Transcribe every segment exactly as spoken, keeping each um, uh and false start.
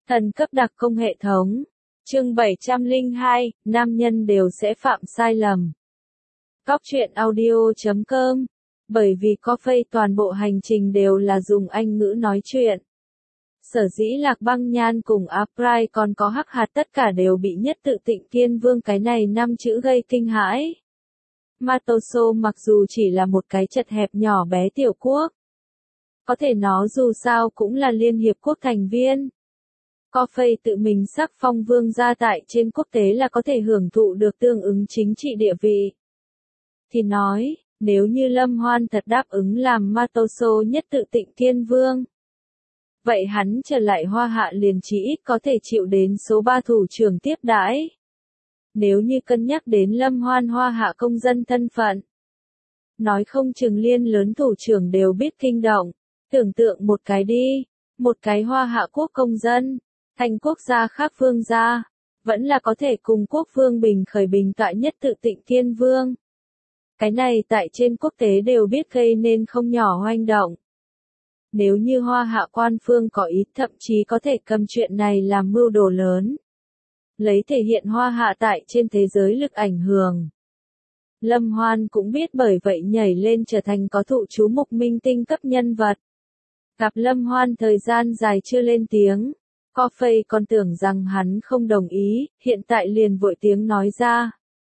Thần cấp đặc công hệ thống. Chương bảy trăm lẻ hai, nam nhân đều sẽ phạm sai lầm. Góc truyện audio chấm com. Bởi vì Coffee toàn bộ hành trình đều là dùng Anh ngữ nói chuyện. Sở dĩ Lạc Băng Nhan cùng April còn có Hắc Hạt tất cả đều bị nhất tự Tịnh Thiên Vương cái này năm chữ gây kinh hãi. Matoso mặc dù chỉ là một cái chật hẹp nhỏ bé tiểu quốc. Có thể nó dù sao cũng là Liên Hiệp Quốc thành viên. Coffee tự mình sắc phong vương gia tại trên quốc tế là có thể hưởng thụ được tương ứng chính trị địa vị. Thì nói, nếu như Lâm Hoan thật đáp ứng làm Matoso nhất tự Tịnh Thiên Vương. Vậy hắn trở lại Hoa Hạ liền chỉ ít có thể chịu đến số ba thủ trưởng tiếp đãi. Nếu như cân nhắc đến Lâm Hoan Hoa Hạ công dân thân phận. Nói không chừng liên lớn thủ trưởng đều biết kinh động. Tưởng tượng một cái đi, một cái Hoa Hạ quốc công dân, thành quốc gia khác vương gia, vẫn là có thể cùng quốc vương bình khởi bình tọa nhất tự Tịnh Thiên Vương. Cái này tại trên quốc tế đều biết gây nên không nhỏ hoành động. Nếu như Hoa Hạ quan phương có ý thậm chí có thể cầm chuyện này làm mưu đồ lớn. Lấy thể hiện Hoa Hạ tại trên thế giới lực ảnh hưởng. Lâm Hoan cũng biết bởi vậy nhảy lên trở thành có thụ chú mục minh tinh cấp nhân vật. Gặp Lâm Hoan thời gian dài chưa lên tiếng. Coffee còn tưởng rằng hắn không đồng ý, hiện tại liền vội tiếng nói ra.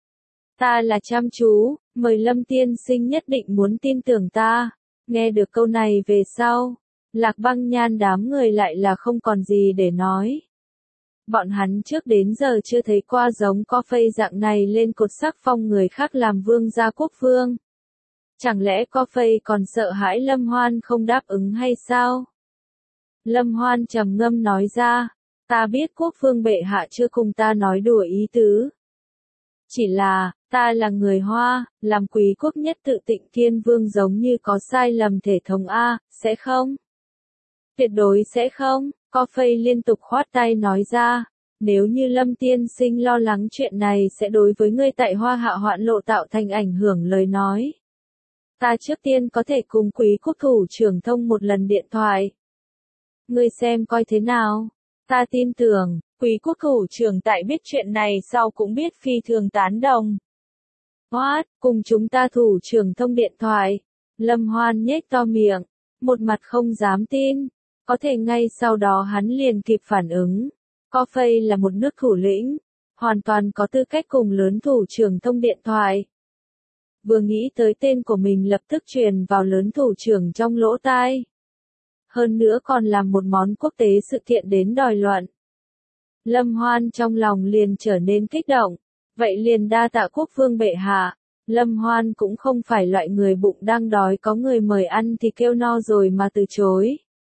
Ta là chăm chú, mời Lâm tiên sinh nhất định muốn tin tưởng ta. Nghe được câu này về sau, Lạc Băng Nhan đám người lại là không còn gì để nói. Bọn hắn trước đến giờ chưa thấy qua giống Coffee dạng này lên cột sắc phong người khác làm vương gia quốc vương. Chẳng lẽ Coffee còn sợ hãi Lâm Hoan không đáp ứng hay sao? Lâm Hoan trầm ngâm nói ra, ta biết quốc vương bệ hạ chưa cùng ta nói đùa ý tứ. Chỉ là, ta là người Hoa, làm quý quốc nhất tự Tịnh Thiên Vương giống như có sai lầm thể thống A, sẽ không? Tuyệt đối sẽ không, Coffee liên tục khoát tay nói ra, nếu như Lâm tiên sinh lo lắng chuyện này sẽ đối với ngươi tại Hoa Hạ hoạn lộ tạo thành ảnh hưởng lời nói. Ta trước tiên có thể cùng quý quốc thủ trưởng thông một lần điện thoại. Ngươi xem coi thế nào. Ta tin tưởng, quý quốc thủ trưởng tại biết chuyện này sau cũng biết phi thường tán đồng. What, cùng chúng ta thủ trưởng thông điện thoại. Lâm Hoan nhếch to miệng, một mặt không dám tin. Có thể ngay sau đó hắn liền kịp phản ứng. Coffee là một nước thủ lĩnh, hoàn toàn có tư cách cùng lớn thủ trưởng thông điện thoại. Vừa nghĩ tới tên của mình lập tức truyền vào lớn thủ trưởng trong lỗ tai. Hơn nữa còn làm một món quốc tế sự kiện đến đòi luận. Lâm Hoan trong lòng liền trở nên kích động. Vậy liền đa tạ quốc vương bệ hạ. Lâm Hoan cũng không phải loại người bụng đang đói có người mời ăn thì kêu no rồi mà từ chối.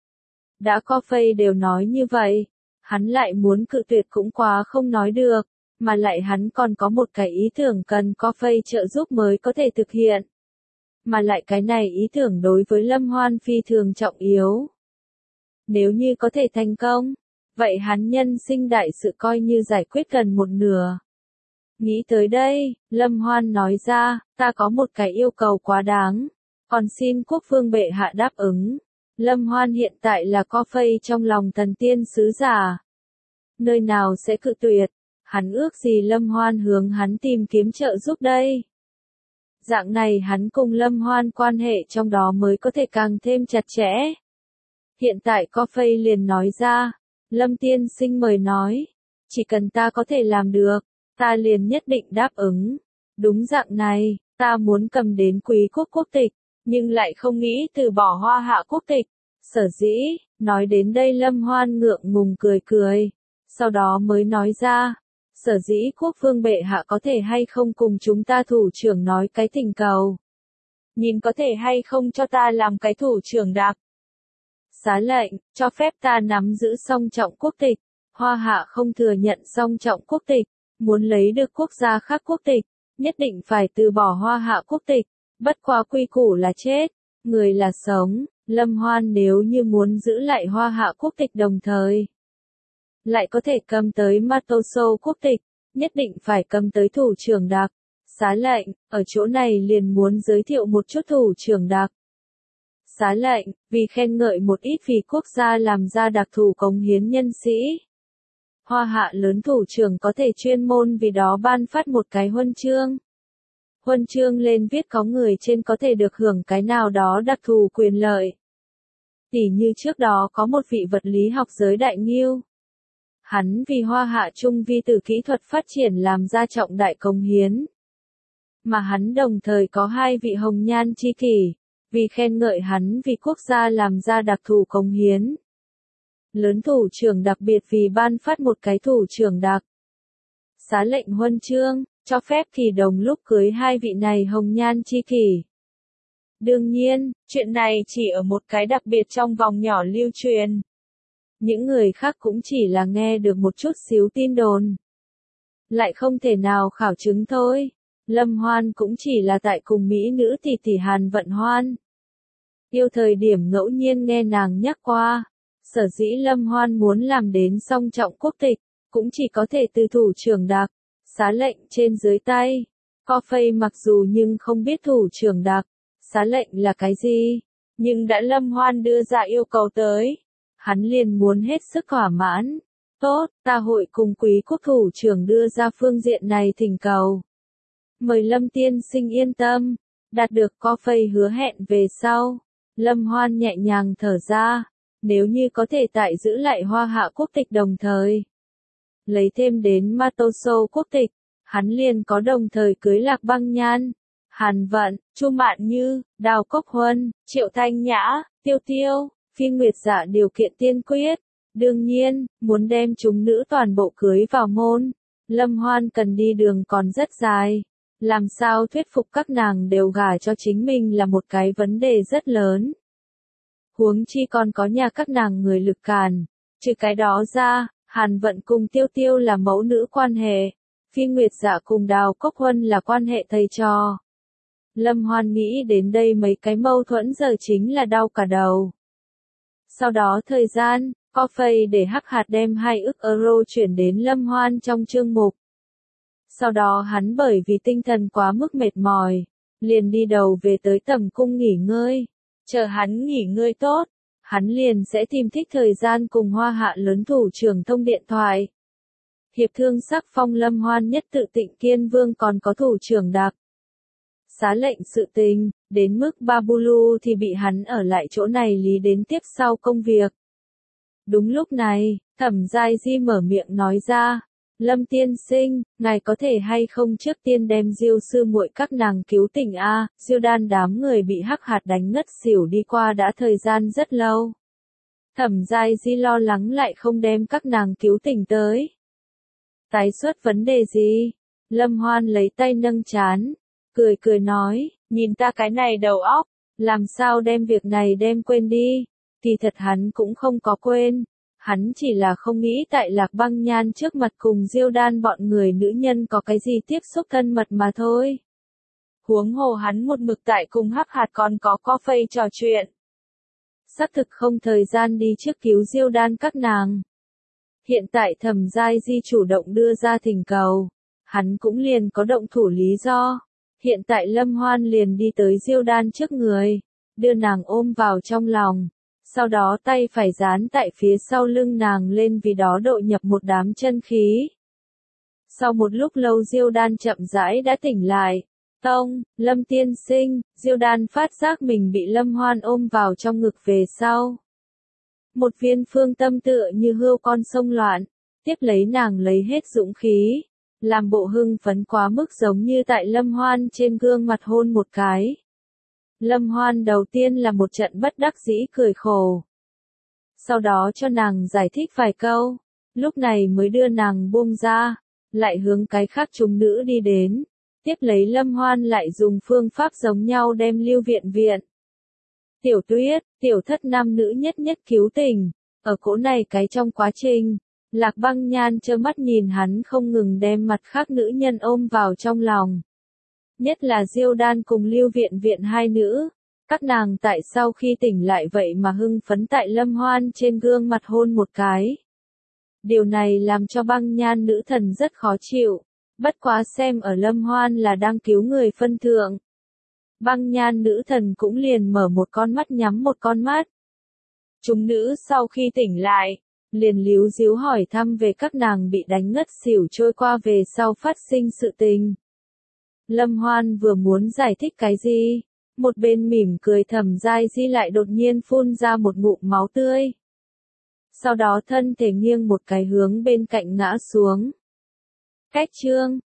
Đã Coffee đều nói như vậy. Hắn lại muốn cự tuyệt cũng quá không nói được. Mà lại hắn còn có một cái ý tưởng cần Coffee trợ giúp mới có thể thực hiện. Mà lại cái này ý tưởng đối với Lâm Hoan phi thường trọng yếu. Nếu như có thể thành công, vậy hắn nhân sinh đại sự coi như giải quyết gần một nửa. Nghĩ tới đây, Lâm Hoan nói ra, ta có một cái yêu cầu quá đáng, còn xin quốc vương bệ hạ đáp ứng. Lâm Hoan hiện tại là Coffee trong lòng thần tiên sứ giả. Nơi nào sẽ cự tuyệt, hắn ước gì Lâm Hoan hướng hắn tìm kiếm trợ giúp đây. Dạng này hắn cùng Lâm Hoan quan hệ trong đó mới có thể càng thêm chặt chẽ. Hiện tại Coffee liền nói ra, Lâm tiên sinh mời nói, chỉ cần ta có thể làm được, ta liền nhất định đáp ứng. Đúng dạng này, ta muốn cầm đến quý quốc quốc tịch, nhưng lại không nghĩ từ bỏ Hoa Hạ quốc tịch. Sở dĩ, nói đến đây Lâm Hoan ngượng ngùng cười cười, sau đó mới nói ra, sở dĩ quốc vương bệ hạ có thể hay không cùng chúng ta thủ trưởng nói cái thỉnh cầu. Nhìn có thể hay không cho ta làm cái thủ trưởng đặc. Xá lệnh, cho phép ta nắm giữ song trọng quốc tịch. Hoa Hạ không thừa nhận song trọng quốc tịch. Muốn lấy được quốc gia khác quốc tịch, nhất định phải từ bỏ Hoa Hạ quốc tịch. Bất quá quy củ là chết, người là sống. Lâm Hoan nếu như muốn giữ lại Hoa Hạ quốc tịch đồng thời, lại có thể cầm tới Matoso quốc tịch, nhất định phải cầm tới thủ trưởng đặc. Xá lệnh, ở chỗ này liền muốn giới thiệu một chút thủ trưởng đặc. Xá lệnh, vì khen ngợi một ít vì quốc gia làm ra đặc thù cống hiến nhân sĩ. Hoa hạ lớn thủ trưởng có thể chuyên môn vì đó ban phát một cái huân chương. Huân chương lên viết có người trên có thể được hưởng cái nào đó đặc thù quyền lợi. Tỉ như trước đó có một vị vật lý học giới đại nghiêu. Hắn vì hoa hạ trung vi từ kỹ thuật phát triển làm ra trọng đại cống hiến. Mà hắn đồng thời có hai vị hồng nhan chi kỷ, vì khen ngợi hắn vì quốc gia làm ra đặc thù cống hiến. Lớn thủ trưởng đặc biệt vì ban phát một cái thủ trưởng đặc. Xá lệnh huân chương, cho phép thì đồng lúc cưới hai vị này hồng nhan chi kỷ. Đương nhiên, chuyện này chỉ ở một cái đặc biệt trong vòng nhỏ lưu truyền. Những người khác cũng chỉ là nghe được một chút xíu tin đồn. Lại không thể nào khảo chứng thôi. Lâm Hoan cũng chỉ là tại cùng mỹ nữ tỷ tỷ Hàn Vận Hoan. Yêu thời điểm ngẫu nhiên nghe nàng nhắc qua. Sở dĩ Lâm Hoan muốn làm đến song trọng quốc tịch, cũng chỉ có thể từ thủ trưởng đặc, xá lệnh trên dưới tay. Co phây mặc dù nhưng không biết thủ trưởng đặc, xá lệnh là cái gì, nhưng đã Lâm Hoan đưa ra yêu cầu tới. Hắn liền muốn hết sức thỏa mãn. Tốt, ta hội cùng quý quốc thủ trưởng đưa ra phương diện này thỉnh cầu. Mời Lâm tiên sinh yên tâm, đạt được co phây hứa hẹn về sau. Lâm Hoan nhẹ nhàng thở ra, nếu như có thể tại giữ lại hoa hạ quốc tịch đồng thời. Lấy thêm đến Matoso quốc tịch, hắn liền có đồng thời cưới Lạc Băng Nhan, Hàn Vận, Chu Mạn Như, Đào Cốc Huân, Triệu Thanh Nhã, Tiêu Tiêu, Phi Nguyệt Dạ điều kiện tiên quyết. Đương nhiên, muốn đem chúng nữ toàn bộ cưới vào môn, Lâm Hoan cần đi đường còn rất dài. Làm sao thuyết phục các nàng đều gả cho chính mình là một cái vấn đề rất lớn. Huống chi còn có nhà các nàng người lực càn. Trừ cái đó ra, Hàn Vận cùng Tiêu Tiêu là mẫu nữ quan hệ. Phi Nguyệt Dạ cùng Đào Cốc Huân là quan hệ thầy trò. Lâm Hoan nghĩ đến đây mấy cái mâu thuẫn giờ chính là đau cả đầu. Sau đó thời gian, co phây để hắc hạt đem hai ức euro chuyển đến Lâm Hoan trong chương mục. Sau đó hắn bởi vì tinh thần quá mức mệt mỏi, liền đi đầu về tới tầm cung nghỉ ngơi. Chờ hắn nghỉ ngơi tốt, hắn liền sẽ tìm thích thời gian cùng hoa hạ lớn thủ trưởng thông điện thoại. Hiệp thương sắc phong Lâm Hoan nhất tự Tịnh Kiên Vương còn có thủ trưởng đặc. Xá lệnh sự tình, đến mức Babulu thì bị hắn ở lại chỗ này lý đến tiếp sau công việc. Đúng lúc này, Thẩm Giai Di mở miệng nói ra. Lâm tiên sinh, ngài có thể hay không trước tiên đem Diêu sư muội các nàng cứu tỉnh a? Diêu đan đám người bị hắc hạt đánh ngất xỉu đi qua đã thời gian rất lâu. Thẩm Giai Di lo lắng lại không đem các nàng cứu tỉnh tới. Tái xuất vấn đề gì? Lâm Hoan lấy tay nâng trán, cười cười nói, nhìn ta cái này đầu óc, làm sao đem việc này đem quên đi. Kỳ thật hắn cũng không có quên. Hắn chỉ là không nghĩ tại Lạc Băng Nhan trước mặt cùng Diêu đan bọn người nữ nhân có cái gì tiếp xúc thân mật mà thôi. Huống hồ hắn một mực tại cùng hắc hạt còn có co phây trò chuyện. Xác thực không thời gian đi trước cứu Diêu đan các nàng. Hiện tại Thẩm Giai Di chủ động đưa ra thỉnh cầu. Hắn cũng liền có động thủ lý do. Hiện tại Lâm Hoan liền đi tới Diêu đan trước người. Đưa nàng ôm vào trong lòng. Sau đó tay phải dán tại phía sau lưng nàng lên vì đó độ nhập một đám chân khí. Sau một lúc lâu Diêu đan chậm rãi đã tỉnh lại. Tông, Lâm tiên sinh, Diêu đan phát giác mình bị Lâm Hoan ôm vào trong ngực về sau. Một viên phương tâm tựa như hươu con sông loạn, tiếp lấy nàng lấy hết dũng khí, làm bộ hưng phấn quá mức giống như tại Lâm Hoan trên gương mặt hôn một cái. Lâm Hoan đầu tiên là một trận bất đắc dĩ cười khổ. Sau đó cho nàng giải thích vài câu, lúc này mới đưa nàng buông ra, lại hướng cái khác chúng nữ đi đến. Tiếp lấy Lâm Hoan lại dùng phương pháp giống nhau đem Lưu Viện viện. Tiểu Tuyết, tiểu thất nam nữ nhất nhất cứu tình. Ở cỗ này cái trong quá trình, Lạc Băng Nhan trơ mắt nhìn hắn không ngừng đem mặt khác nữ nhân ôm vào trong lòng. Nhất là Diêu đan cùng Lưu Viện viện hai nữ. Các nàng tại sau khi tỉnh lại vậy mà hưng phấn tại Lâm Hoan trên gương mặt hôn một cái. Điều này làm cho Băng Nhan nữ thần rất khó chịu. Bất quá xem ở Lâm Hoan là đang cứu người phân thượng. Băng nhan nữ thần cũng liền mở một con mắt nhắm một con mắt. Chúng nữ sau khi tỉnh lại, liền líu díu hỏi thăm về các nàng bị đánh ngất xỉu trôi qua về sau phát sinh sự tình. Lâm Hoan vừa muốn giải thích cái gì, một bên mỉm cười thầm dai di lại đột nhiên phun ra một ngụm máu tươi. Sau đó thân thể nghiêng một cái hướng bên cạnh ngã xuống. Cách chương